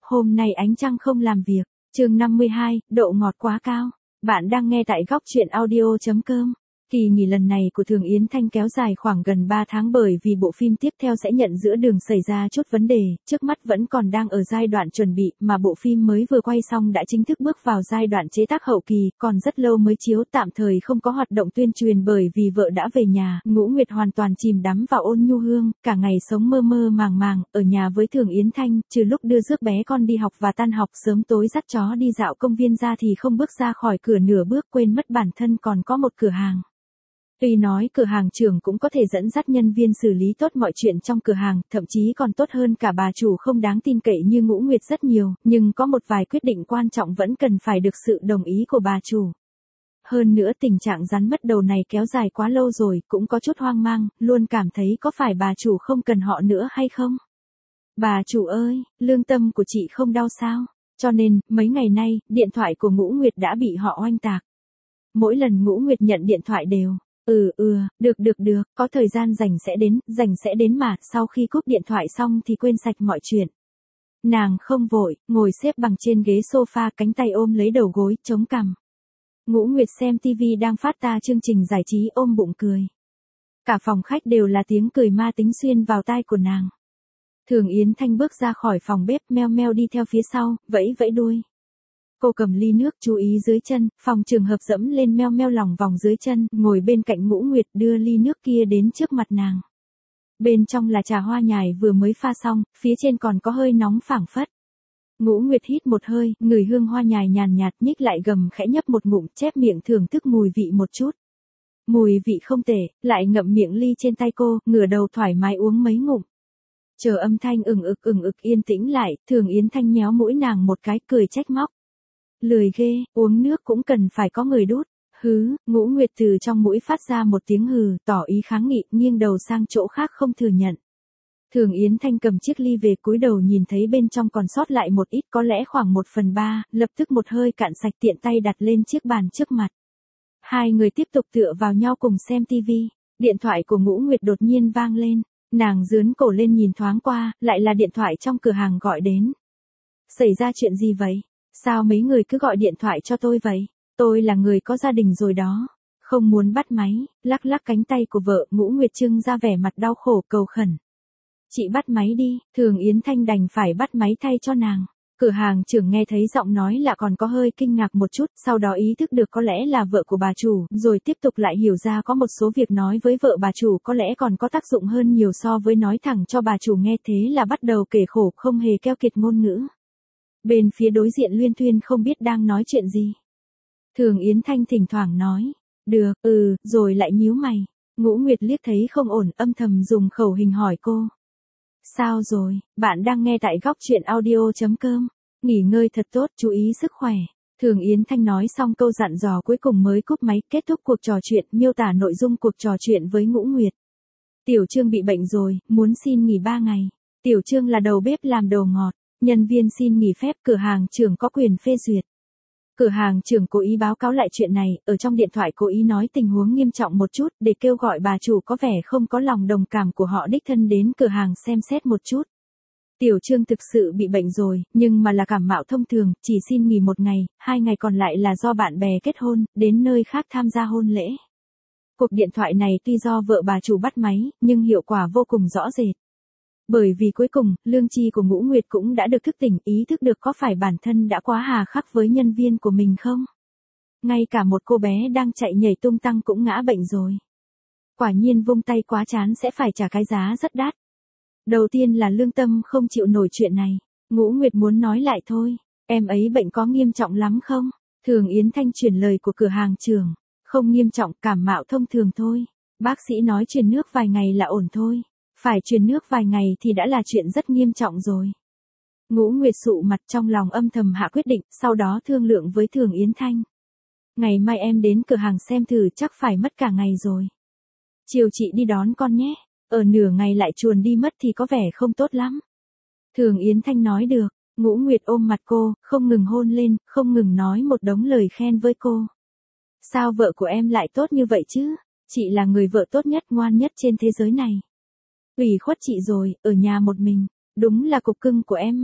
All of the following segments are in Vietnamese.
Hôm nay ánh trăng không làm việc. Chương 52, độ ngọt quá cao. Bạn đang nghe tại góc truyện audio.com. Kỳ nghỉ lần này của Thường Yến Thanh kéo dài khoảng gần 3 tháng bởi vì bộ phim tiếp theo sẽ nhận giữa đường xảy ra chút vấn đề, trước mắt vẫn còn đang ở giai đoạn chuẩn bị, mà bộ phim mới vừa quay xong đã chính thức bước vào giai đoạn chế tác hậu kỳ, còn rất lâu mới chiếu, tạm thời không có hoạt động tuyên truyền bởi vì vợ đã về nhà. Ngũ Nguyệt hoàn toàn chìm đắm vào Ôn Nhu Hương, cả ngày sống mơ mơ màng màng, ở nhà với Thường Yến Thanh, trừ lúc đưa rước bé con đi học và tan học sớm tối dắt chó đi dạo công viên ra thì không bước ra khỏi cửa nửa bước, quên mất bản thân còn có một cửa hàng. Tuy nói cửa hàng trưởng cũng có thể dẫn dắt nhân viên xử lý tốt mọi chuyện trong cửa hàng, thậm chí còn tốt hơn cả bà chủ không đáng tin cậy như Ngũ Nguyệt rất nhiều, nhưng có một vài quyết định quan trọng vẫn cần phải được sự đồng ý của bà chủ. Hơn nữa tình trạng rắn mất đầu này kéo dài quá lâu rồi, cũng có chút hoang mang, luôn cảm thấy có phải bà chủ không cần họ nữa hay không? Bà chủ ơi, lương tâm của chị không đau sao? Cho nên, mấy ngày nay, điện thoại của Ngũ Nguyệt đã bị họ oanh tạc. Mỗi lần Ngũ Nguyệt nhận điện thoại đều. Được, có thời gian rảnh sẽ đến mà, sau khi cúp điện thoại xong thì quên sạch mọi chuyện. Nàng không vội, ngồi xếp bằng trên ghế sofa, cánh tay ôm lấy đầu gối, chống cằm. Ngũ Nguyệt xem tivi đang phát ta chương trình giải trí ôm bụng cười. Cả phòng khách đều là tiếng cười ma tính xuyên vào tai của nàng. Thường Yến Thanh bước ra khỏi phòng bếp, meo meo đi theo phía sau, vẫy vẫy đuôi. Cô cầm ly nước, chú ý dưới chân, phòng trường hợp dẫm lên meo meo lòng vòng dưới chân, ngồi bên cạnh Ngũ Nguyệt đưa ly nước kia đến trước mặt nàng. Bên trong là trà hoa nhài vừa mới pha xong, phía trên còn có hơi nóng phảng phất. Ngũ Nguyệt hít một hơi, ngửi hương hoa nhài nhàn nhạt, nhích lại gầm khẽ nhấp một ngụm, chép miệng thưởng thức mùi vị một chút. Mùi vị không tệ, lại ngậm miệng ly trên tay cô, ngửa đầu thoải mái uống mấy ngụm. Chờ âm thanh ừng ực yên tĩnh lại, Thường Yến Thanh nhéo mũi nàng một cái, cười trách móc. Lười ghê, uống nước cũng cần phải có người đút. Hứ, Ngũ Nguyệt từ trong mũi phát ra một tiếng hừ, tỏ ý kháng nghị, nghiêng đầu sang chỗ khác không thừa nhận. Thường Yến Thanh cầm chiếc ly về, cúi đầu nhìn thấy bên trong còn sót lại một ít, có lẽ khoảng 1/3, lập tức một hơi cạn sạch, tiện tay đặt lên chiếc bàn trước mặt. Hai người tiếp tục tựa vào nhau cùng xem tivi. Điện thoại của Ngũ Nguyệt đột nhiên vang lên. Nàng dướn cổ lên nhìn thoáng qua, lại là điện thoại trong cửa hàng gọi đến. Xảy ra chuyện gì vậy? Sao mấy người cứ gọi điện thoại cho tôi vậy? Tôi là người có gia đình rồi đó. Không muốn bắt máy, lắc lắc cánh tay của vợ, Ngũ Nguyệt trưng ra vẻ mặt đau khổ cầu khẩn. Chị bắt máy đi, Thường Yến Thanh đành phải bắt máy thay cho nàng. Cửa hàng trưởng nghe thấy giọng nói lạ còn có hơi kinh ngạc một chút, sau đó ý thức được có lẽ là vợ của bà chủ, rồi tiếp tục lại hiểu ra có một số việc nói với vợ bà chủ có lẽ còn có tác dụng hơn nhiều so với nói thẳng cho bà chủ nghe, thế là bắt đầu kể khổ không hề keo kiệt ngôn ngữ. Bên phía đối diện luyên thuyên không biết đang nói chuyện gì. Thường Yến Thanh thỉnh thoảng nói, được, rồi lại nhíu mày. Ngũ Nguyệt liếc thấy không ổn, âm thầm dùng khẩu hình hỏi cô. Sao rồi, bạn đang nghe tại góc truyện audio.com. Nghỉ ngơi thật tốt, chú ý sức khỏe. Thường Yến Thanh nói xong câu dặn dò cuối cùng mới cúp máy, kết thúc cuộc trò chuyện, miêu tả nội dung cuộc trò chuyện với Ngũ Nguyệt. Tiểu Trương bị bệnh rồi, muốn xin nghỉ 3 ngày. Tiểu Trương là đầu bếp làm đồ ngọt. Nhân viên xin nghỉ phép, cửa hàng trưởng có quyền phê duyệt. Cửa hàng trưởng cố ý báo cáo lại chuyện này, ở trong điện thoại cố ý nói tình huống nghiêm trọng một chút, để kêu gọi bà chủ có vẻ không có lòng đồng cảm của họ đích thân đến cửa hàng xem xét một chút. Tiểu Trương thực sự bị bệnh rồi, nhưng mà là cảm mạo thông thường, chỉ xin nghỉ 1 ngày, 2 ngày còn lại là do bạn bè kết hôn, đến nơi khác tham gia hôn lễ. Cuộc điện thoại này tuy do vợ bà chủ bắt máy, nhưng hiệu quả vô cùng rõ rệt. Bởi vì cuối cùng, lương tri của Ngũ Nguyệt cũng đã được thức tỉnh, ý thức được có phải bản thân đã quá hà khắc với nhân viên của mình không? Ngay cả một cô bé đang chạy nhảy tung tăng cũng ngã bệnh rồi. Quả nhiên vung tay quá chán sẽ phải trả cái giá rất đắt. Đầu tiên là lương tâm không chịu nổi chuyện này. Ngũ Nguyệt muốn nói lại thôi. Em ấy bệnh có nghiêm trọng lắm không? Thường Yến Thanh chuyển lời của cửa hàng trưởng. Không nghiêm trọng, cảm mạo thông thường thôi. Bác sĩ nói truyền nước vài ngày là ổn thôi. Phải truyền nước vài ngày thì đã là chuyện rất nghiêm trọng rồi. Ngũ Nguyệt sụ mặt, trong lòng âm thầm hạ quyết định, sau đó thương lượng với Thường Yến Thanh. Ngày mai em đến cửa hàng xem thử, chắc phải mất cả ngày rồi. Chiều chị đi đón con nhé, ở nửa ngày lại chuồn đi mất thì có vẻ không tốt lắm. Thường Yến Thanh nói được, Ngũ Nguyệt ôm mặt cô, không ngừng hôn lên, không ngừng nói một đống lời khen với cô. Sao vợ của em lại tốt như vậy chứ? Chị là người vợ tốt nhất, ngoan nhất trên thế giới này. Ủy khuất chị rồi, ở nhà một mình. Đúng là cục cưng của em mà.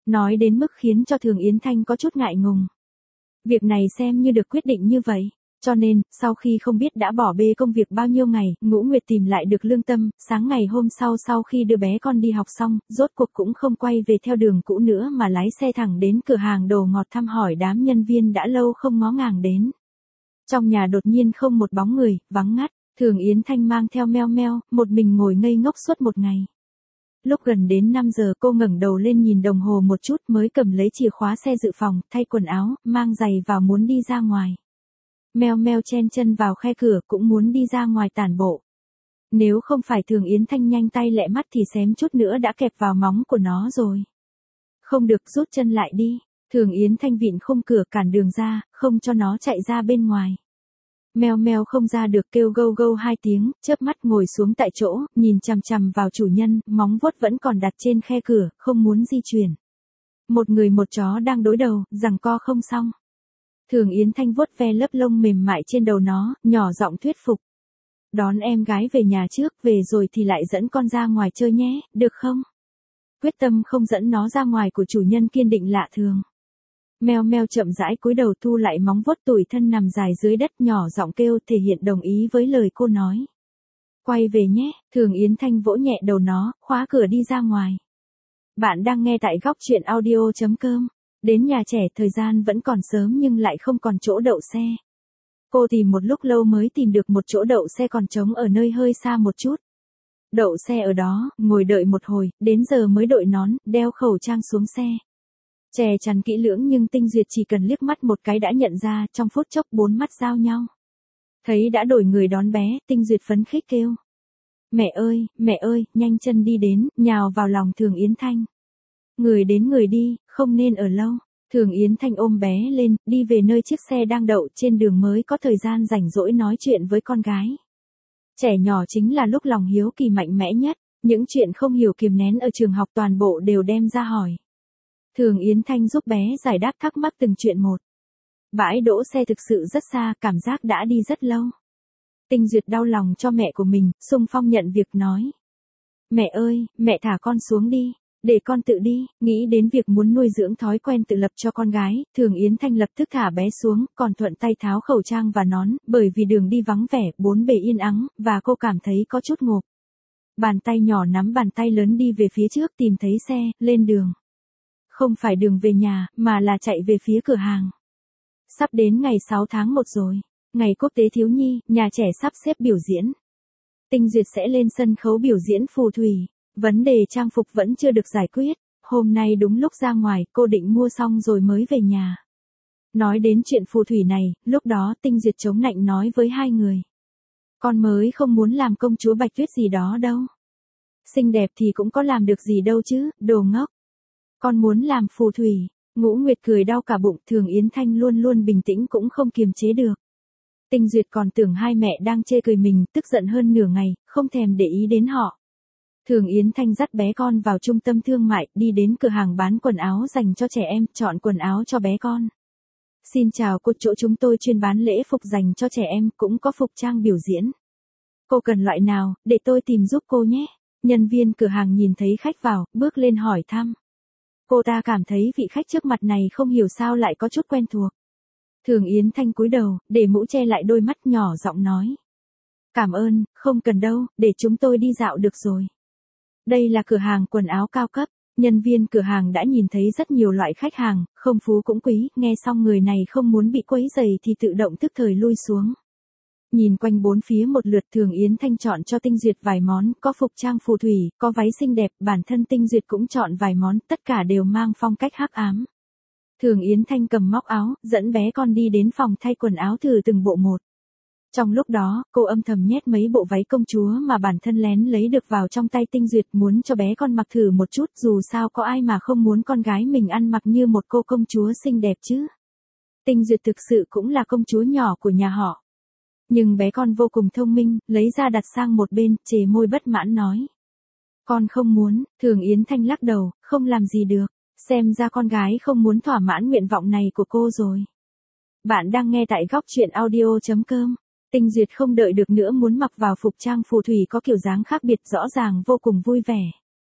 Nói đến mức khiến cho Thường Yến Thanh có chút ngại ngùng. Việc này xem như được quyết định như vậy. Cho nên, sau khi không biết đã bỏ bê công việc bao nhiêu ngày, Ngũ Nguyệt tìm lại được lương tâm, sáng ngày hôm sau khi đưa bé con đi học xong, rốt cuộc cũng không quay về theo đường cũ nữa mà lái xe thẳng đến cửa hàng đồ ngọt thăm hỏi đám nhân viên đã lâu không ngó ngàng đến. Trong nhà đột nhiên không một bóng người, vắng ngắt, Thường Yến Thanh mang theo Meo Meo, một mình ngồi ngây ngốc suốt một ngày. Lúc gần đến 5 giờ cô ngẩng đầu lên nhìn đồng hồ một chút mới cầm lấy chìa khóa xe dự phòng, thay quần áo, mang giày vào muốn đi ra ngoài. Meo Meo chen chân vào khe cửa cũng muốn đi ra ngoài tản bộ. Nếu không phải Thường Yến Thanh nhanh tay lẹ mắt thì xém chút nữa đã kẹp vào móng của nó rồi. Không được, rút chân lại đi. Thường Yến Thanh vịn khung cửa cản đường ra, không cho nó chạy ra bên ngoài. Meo Meo không ra được kêu gâu gâu 2 tiếng, chớp mắt ngồi xuống tại chỗ, nhìn chằm chằm vào chủ nhân, móng vuốt vẫn còn đặt trên khe cửa, không muốn di chuyển. Một người một chó đang đối đầu, giằng co không xong. Thường Yến Thanh vuốt ve lớp lông mềm mại trên đầu nó, nhỏ giọng thuyết phục. Đón em gái về nhà trước, về rồi thì lại dẫn con ra ngoài chơi nhé, được không? Quyết tâm không dẫn nó ra ngoài của chủ nhân kiên định lạ thường. Meo Meo chậm rãi cúi đầu thu lại móng vuốt tủi thân nằm dài dưới đất, nhỏ giọng kêu thể hiện đồng ý với lời cô nói. Quay về nhé, Thường Yến Thanh vỗ nhẹ đầu nó, khóa cửa đi ra ngoài. Bạn đang nghe tại góc truyện audio.com. Đến nhà trẻ thời gian vẫn còn sớm nhưng lại không còn chỗ đậu xe. Cô tìm một lúc lâu mới tìm được một chỗ đậu xe còn trống ở nơi hơi xa một chút. Đậu xe ở đó, ngồi đợi một hồi, đến giờ mới đội nón, đeo khẩu trang xuống xe. Chè chắn kỹ lưỡng nhưng Tinh Duyệt chỉ cần liếc mắt một cái đã nhận ra, trong phút chốc 4 mắt giao nhau. Thấy đã đổi người đón bé, Tinh Duyệt phấn khích kêu. Mẹ ơi, nhanh chân đi đến, nhào vào lòng Thường Yến Thanh. Người đến người đi, không nên ở lâu. Thường Yến Thanh ôm bé lên, đi về nơi chiếc xe đang đậu, trên đường mới có thời gian rảnh rỗi nói chuyện với con gái. Trẻ nhỏ chính là lúc lòng hiếu kỳ mạnh mẽ nhất, những chuyện không hiểu kiềm nén ở trường học toàn bộ đều đem ra hỏi. Thường Yến Thanh giúp bé giải đáp thắc mắc từng chuyện một. Bãi đỗ xe thực sự rất xa, cảm giác đã đi rất lâu. Tinh Duyệt đau lòng cho mẹ của mình, xung phong nhận việc nói. Mẹ ơi, mẹ thả con xuống đi. Để con tự đi, nghĩ đến việc muốn nuôi dưỡng thói quen tự lập cho con gái, Thường Yến Thanh lập tức thả bé xuống, còn thuận tay tháo khẩu trang và nón, bởi vì đường đi vắng vẻ, bốn bề yên ắng, và cô cảm thấy có chút ngộp. Bàn tay nhỏ nắm bàn tay lớn đi về phía trước tìm thấy xe, lên đường. Không phải đường về nhà, mà là chạy về phía cửa hàng. Sắp đến ngày 6 tháng 1 rồi, ngày quốc tế thiếu nhi, nhà trẻ sắp xếp biểu diễn. Tinh Duyệt sẽ lên sân khấu biểu diễn phù thủy. Vấn đề trang phục vẫn chưa được giải quyết, hôm nay đúng lúc ra ngoài, cô định mua xong rồi mới về nhà. Nói đến chuyện phù thủy này, lúc đó Tinh Duyệt chống nạnh nói với hai người. Con mới không muốn làm công chúa Bạch Tuyết gì đó đâu. Xinh đẹp thì cũng có làm được gì đâu chứ, đồ ngốc. Con muốn làm phù thủy. Ngũ Nguyệt cười đau cả bụng, Thường Yến Thanh luôn luôn bình tĩnh cũng không kiềm chế được. Tinh Duyệt còn tưởng hai mẹ đang chê cười mình, tức giận hơn nửa ngày, không thèm để ý đến họ. Thường Yến Thanh dắt bé con vào trung tâm thương mại, đi đến cửa hàng bán quần áo dành cho trẻ em, chọn quần áo cho bé con. Xin chào cô, chỗ chúng tôi chuyên bán lễ phục dành cho trẻ em, cũng có phục trang biểu diễn. Cô cần loại nào, để tôi tìm giúp cô nhé. Nhân viên cửa hàng nhìn thấy khách vào, bước lên hỏi thăm. Cô ta cảm thấy vị khách trước mặt này không hiểu sao lại có chút quen thuộc. Thường Yến Thanh cúi đầu, để mũ che lại đôi mắt, nhỏ giọng nói. Cảm ơn, không cần đâu, để chúng tôi đi dạo được rồi. Đây là cửa hàng quần áo cao cấp, nhân viên cửa hàng đã nhìn thấy rất nhiều loại khách hàng, không phú cũng quý, nghe xong người này không muốn bị quấy rầy thì tự động tức thời lui xuống. Nhìn quanh bốn phía một lượt, Thường Yến Thanh chọn cho Tinh Duyệt vài món, có phục trang phù thủy, có váy xinh đẹp, bản thân Tinh Duyệt cũng chọn vài món, tất cả đều mang phong cách hắc ám. Thường Yến Thanh cầm móc áo, dẫn bé con đi đến phòng thay quần áo thử từng bộ một. Trong lúc đó, cô âm thầm nhét mấy bộ váy công chúa mà bản thân lén lấy được vào trong tay Tinh Duyệt, muốn cho bé con mặc thử một chút, dù sao có ai mà không muốn con gái mình ăn mặc như một cô công chúa xinh đẹp chứ. Tinh Duyệt thực sự cũng là công chúa nhỏ của nhà họ. Nhưng bé con vô cùng thông minh, lấy ra đặt sang một bên, chề môi bất mãn nói. Con không muốn, Thường Yến Thanh lắc đầu, không làm gì được, xem ra con gái không muốn thỏa mãn nguyện vọng này của cô rồi. Bạn đang nghe tại góc truyện audio.com. Tinh Duyệt không đợi được nữa muốn mặc vào phục trang phù thủy có kiểu dáng khác biệt, rõ ràng vô cùng vui vẻ.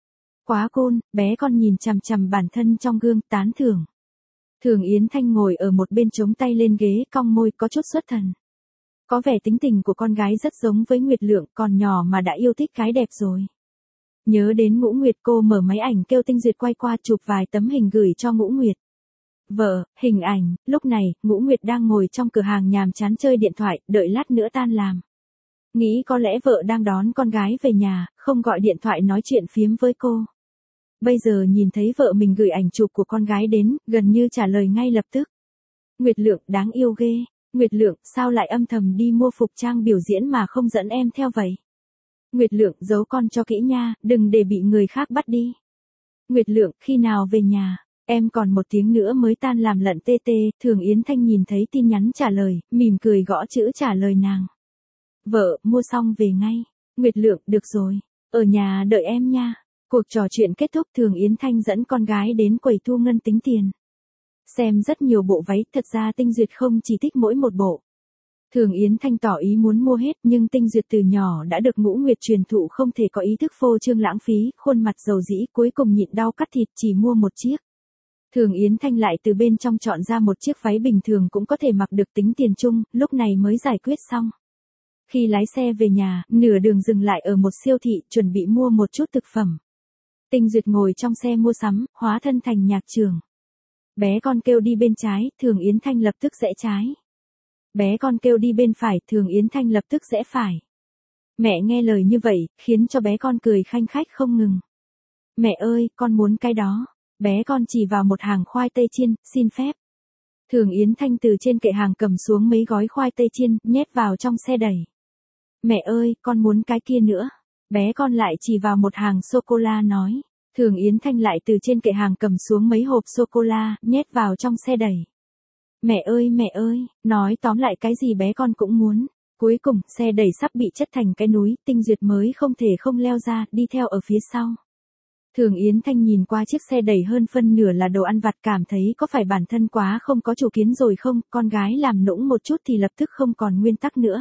Quá cool, bé con nhìn chằm chằm bản thân trong gương, tán thưởng. Thường Yến Thanh ngồi ở một bên chống tay lên ghế, cong môi có chút xuất thần. Có vẻ tính tình của con gái rất giống với Nguyệt Lượng, còn nhỏ mà đã yêu thích cái đẹp rồi. Nhớ đến Ngũ Nguyệt, cô mở máy ảnh kêu Tinh Duyệt quay qua chụp vài tấm hình gửi cho Ngũ Nguyệt. Vợ, hình ảnh, lúc này, Ngũ Nguyệt đang ngồi trong cửa hàng nhàm chán chơi điện thoại, đợi lát nữa tan làm. Nghĩ có lẽ vợ đang đón con gái về nhà, không gọi điện thoại nói chuyện phiếm với cô. Bây giờ nhìn thấy vợ mình gửi ảnh chụp của con gái đến, gần như trả lời ngay lập tức. Nguyệt Lượng, đáng yêu ghê. Nguyệt Lượng, sao lại âm thầm đi mua phục trang biểu diễn mà không dẫn em theo vậy? Nguyệt Lượng, giấu con cho kỹ nha, đừng để bị người khác bắt đi. Nguyệt Lượng, khi nào về nhà? Em còn 1 tiếng nữa mới tan làm lận tê tê. Thường Yến Thanh nhìn thấy tin nhắn trả lời, mỉm cười gõ chữ trả lời nàng. Vợ, mua xong về ngay. Nguyệt Lượng, được rồi. Ở nhà đợi em nha. Cuộc trò chuyện kết thúc, Thường Yến Thanh dẫn con gái đến quầy thu ngân tính tiền. Xem rất nhiều bộ váy, thật ra Tinh Duyệt không chỉ thích mỗi một bộ. Thường Yến Thanh tỏ ý muốn mua hết, nhưng Tinh Duyệt từ nhỏ đã được Ngũ Nguyệt truyền thụ không thể có ý thức phô trương lãng phí, khuôn mặt dầu dĩ, cuối cùng nhịn đau cắt thịt chỉ mua một chiếc. Thường Yến Thanh lại từ bên trong chọn ra một chiếc váy bình thường cũng có thể mặc được, tính tiền chung, lúc này mới giải quyết xong. Khi lái xe về nhà, nửa đường dừng lại ở một siêu thị, chuẩn bị mua một chút thực phẩm. Tinh Duyệt ngồi trong xe mua sắm, hóa thân thành nhạc trưởng. Bé con kêu đi bên trái, Thường Yến Thanh lập tức rẽ trái. Bé con kêu đi bên phải, Thường Yến Thanh lập tức rẽ phải. Mẹ nghe lời như vậy, khiến cho bé con cười khanh khách không ngừng. Mẹ ơi, con muốn cái đó. Bé con chỉ vào một hàng khoai tây chiên, xin phép. Thường Yến Thanh từ trên kệ hàng cầm xuống mấy gói khoai tây chiên, nhét vào trong xe đẩy. Mẹ ơi, con muốn cái kia nữa. Bé con lại chỉ vào một hàng sô-cô-la nói. Thường Yến Thanh lại từ trên kệ hàng cầm xuống mấy hộp sô-cô-la, nhét vào trong xe đẩy. Mẹ ơi, nói tóm lại cái gì bé con cũng muốn. Cuối cùng, xe đẩy sắp bị chất thành cái núi, Tinh Duyệt mới không thể không leo ra, đi theo ở phía sau. Thường Yến Thanh nhìn qua chiếc xe đẩy hơn phân nửa là đồ ăn vặt, cảm thấy có phải bản thân quá không có chủ kiến rồi không, con gái làm nũng một chút thì lập tức không còn nguyên tắc nữa.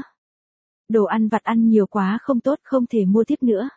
Đồ ăn vặt ăn nhiều quá không tốt, không thể mua tiếp nữa.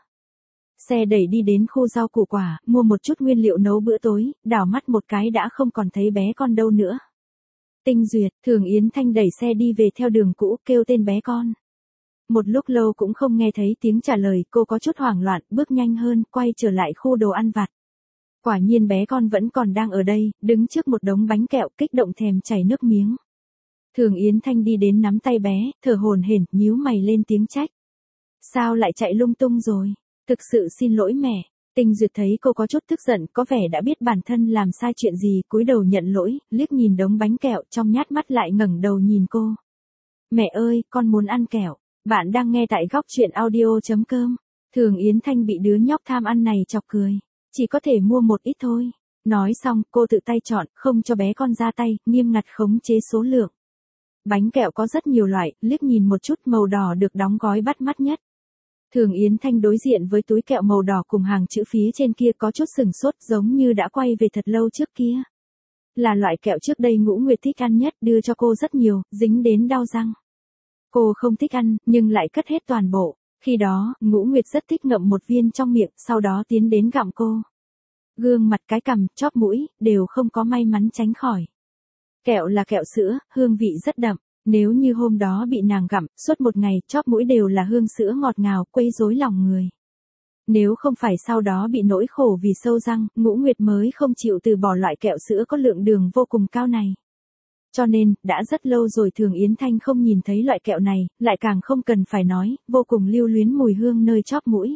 Xe đẩy đi đến khu rau củ quả, mua một chút nguyên liệu nấu bữa tối, đảo mắt một cái đã không còn thấy bé con đâu nữa. Tinh Duyệt, Thường Yến Thanh đẩy xe đi về theo đường cũ, kêu tên bé con. Một lúc lâu cũng không nghe thấy tiếng trả lời, cô có chút hoảng loạn, bước nhanh hơn, quay trở lại khu đồ ăn vặt. Quả nhiên bé con vẫn còn đang ở đây, đứng trước một đống bánh kẹo, kích động thèm chảy nước miếng. Thường Yến Thanh đi đến nắm tay bé, thở hổn hển, nhíu mày lên tiếng trách. Sao lại chạy lung tung rồi? Thực sự xin lỗi mẹ. Tinh Duyệt thấy cô có chút tức giận, có vẻ đã biết bản thân làm sai chuyện gì, cúi đầu nhận lỗi, liếc nhìn đống bánh kẹo, trong nhát mắt lại ngẩng đầu nhìn cô. Mẹ ơi, con muốn ăn kẹo. Bạn đang nghe tại góc truyện audio.com. Thường Yến Thanh bị đứa nhóc tham ăn này chọc cười. Chỉ có thể mua một ít thôi. Nói xong, cô tự tay chọn, không cho bé con ra tay, nghiêm ngặt khống chế số lượng. Bánh kẹo có rất nhiều loại, liếc nhìn một chút, màu đỏ được đóng gói bắt mắt nhất. Thường Yến Thanh đối diện với túi kẹo màu đỏ cùng hàng chữ phía trên kia có chút sừng sốt, giống như đã quay về thật lâu trước kia. Là loại kẹo trước đây Ngũ Nguyệt thích ăn nhất, đưa cho cô rất nhiều, dính đến đau răng. Cô không thích ăn, nhưng lại cất hết toàn bộ. Khi đó, Ngũ Nguyệt rất thích ngậm một viên trong miệng, sau đó tiến đến gặm cô. Gương mặt, cái cằm, chóp mũi, đều không có may mắn tránh khỏi. Kẹo là kẹo sữa, hương vị rất đậm. Nếu như hôm đó bị nàng gặm, suốt một ngày, chóp mũi đều là hương sữa ngọt ngào, quấy rối lòng người. Nếu không phải sau đó bị nỗi khổ vì sâu răng, Ngũ Nguyệt mới không chịu từ bỏ loại kẹo sữa có lượng đường vô cùng cao này. Cho nên, đã rất lâu rồi Thường Yến Thanh không nhìn thấy loại kẹo này, lại càng không cần phải nói, vô cùng lưu luyến mùi hương nơi chóp mũi.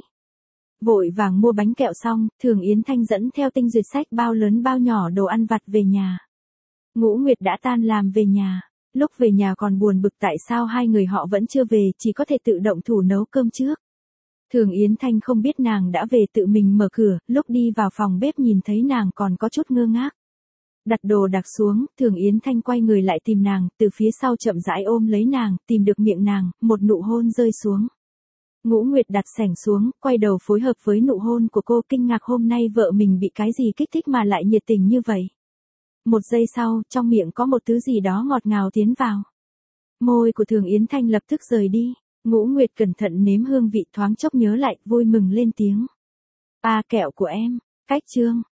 Vội vàng mua bánh kẹo xong, Thường Yến Thanh dẫn theo Tinh Duyệt xách bao lớn bao nhỏ đồ ăn vặt về nhà. Ngũ Nguyệt đã tan làm về nhà. Lúc về nhà còn buồn bực tại sao hai người họ vẫn chưa về, chỉ có thể tự động thủ nấu cơm trước. Thường Yến Thanh không biết nàng đã về, tự mình mở cửa, lúc đi vào phòng bếp nhìn thấy nàng còn có chút ngơ ngác. Đặt đồ đạc xuống, Thường Yến Thanh quay người lại tìm nàng, từ phía sau chậm rãi ôm lấy nàng, tìm được miệng nàng, một nụ hôn rơi xuống. Ngũ Nguyệt đặt sảnh xuống, quay đầu phối hợp với nụ hôn của cô, kinh ngạc hôm nay vợ mình bị cái gì kích thích mà lại nhiệt tình như vậy. Một giây sau, trong miệng có một thứ gì đó ngọt ngào tiến vào. Môi của Thường Yến Thanh lập tức rời đi. Ngũ Nguyệt cẩn thận nếm hương vị, thoáng chốc nhớ lại, vui mừng lên tiếng. A kẹo của em, cách chương.